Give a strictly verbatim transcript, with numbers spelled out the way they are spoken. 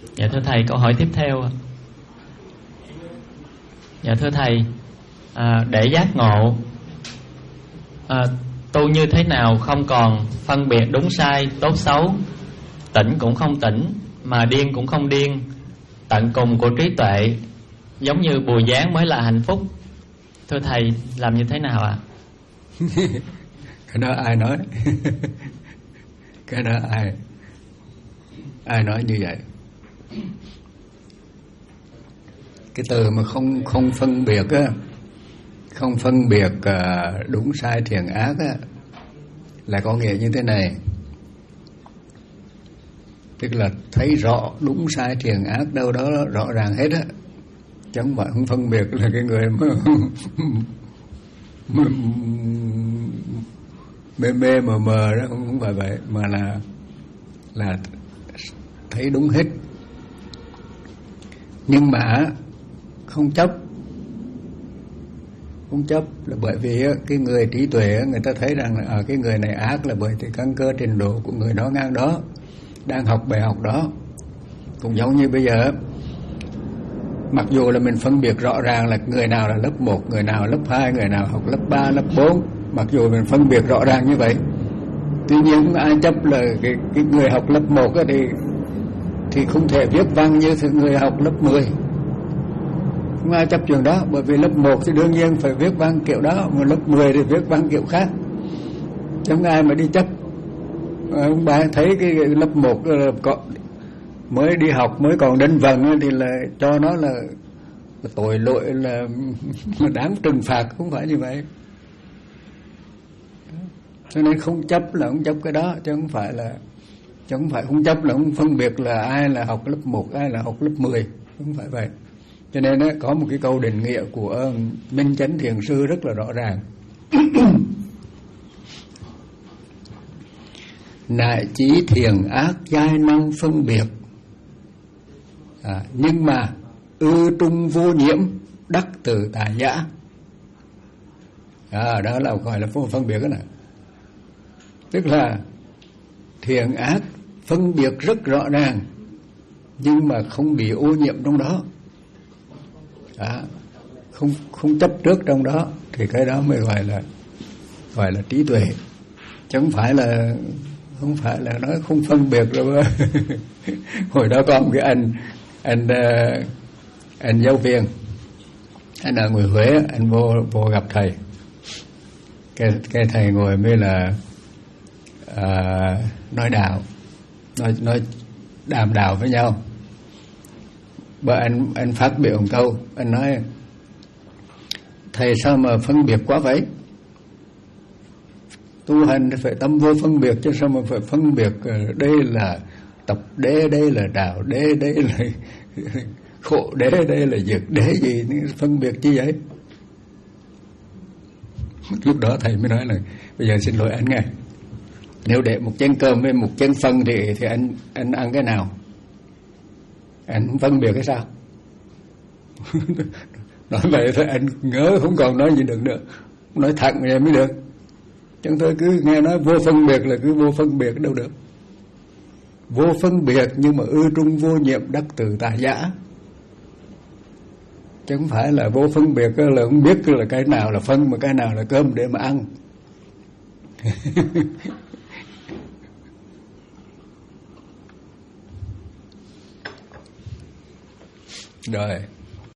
Dạ thưa thầy, câu hỏi tiếp theo. Dạ thưa thầy, à, để giác ngộ, à, tu như thế nào không còn phân biệt đúng sai, tốt xấu, tỉnh cũng không tỉnh, mà điên cũng không điên, tận cùng của trí tuệ, giống như Bùi Giáng mới là hạnh phúc. Thưa thầy, làm như thế nào ạ? À? Cái đó ai nói? Cái đó ai ai nói như vậy? Cái từ mà không không phân biệt á, không phân biệt uh, đúng sai thiện ác á, là có nghĩa như thế này. Tức là thấy rõ đúng sai thiện ác đâu đó rõ ràng hết á, chứ không phải không phân biệt là cái người mà mê mê mờ mờ đó, không, không phải vậy, mà là là thấy đúng hết. Nhưng mà không chấp, không chấp là bởi vì cái người trí tuệ người ta thấy rằng là ở cái người này ác là bởi vì căn cơ trình độ của người đó ngang đó, đang học bài học đó. Cũng giống như bây giờ, mặc dù là mình phân biệt rõ ràng là người nào là lớp một, người nào lớp hai, người nào học lớp ba, lớp bốn, mặc dù mình phân biệt rõ ràng như vậy, tuy nhiên không ai chấp là cái, cái người học lớp một thì thì không thể viết văn như người học lớp mười. Không ai chấp chuyện đó, bởi vì lớp một thì đương nhiên phải viết văn kiểu đó, mà lớp mười thì viết văn kiểu khác. Chẳng ai mà đi chấp. Ông bà thấy cái lớp một mới đi học, mới còn đánh vần thì là cho nó là tội lỗi, là đáng trừng phạt, không phải như vậy. Cho nên không chấp là không chấp cái đó, chứ không phải là chứ không phải không chấp là không phân biệt là ai là học lớp một, ai là học lớp mười, không phải vậy. Cho nên đó, có một cái câu định nghĩa của Minh Chánh Thiền Sư rất là rõ ràng. Nại chí thiền ác giai năng phân biệt, à, nhưng mà ư trung vô nhiễm đắc từ tà nhã. À, đó là gọi là vô phân biệt đó nè. Tức là thiện ác phân biệt rất rõ ràng, nhưng mà không bị ô nhiễm trong đó, à, không không chấp trước trong đó, thì cái đó mới gọi là gọi là trí tuệ, chứ không phải là không phải là nói không phân biệt rồi. Hồi đó có một cái anh anh anh giáo viên, anh ở người Huế, anh vô vô gặp thầy, cái cái thầy ngồi mới là à, nói đạo, nói nói đàm đạo với nhau. Và anh anh phát biểu một câu, anh nói: thầy sao mà phân biệt quá vậy? Tu hành thì phải tâm vô phân biệt, chứ sao mà phải phân biệt đây là tập đế, đây là đạo đế, đây là khổ đế, đây là diệt đế, gì phân biệt chi vậy? Lúc đó thầy mới nói là bây giờ xin lỗi anh nghe, nếu để một chén cơm với một chén phân thì thì anh anh ăn cái nào? Anh không phân biệt cái sao? Nói vậy thôi anh ngớ, không còn nói gì được nữa, nói thẳng vậy mới được. Chẳng tôi cứ nghe nói vô phân biệt là cứ vô phân biệt đâu được. Vô phân biệt nhưng mà ư trung vô nhiệm đắc từ tà giả, chứ không phải là vô phân biệt là không biết là cái nào là phân mà cái nào là cơm để mà ăn. Rồi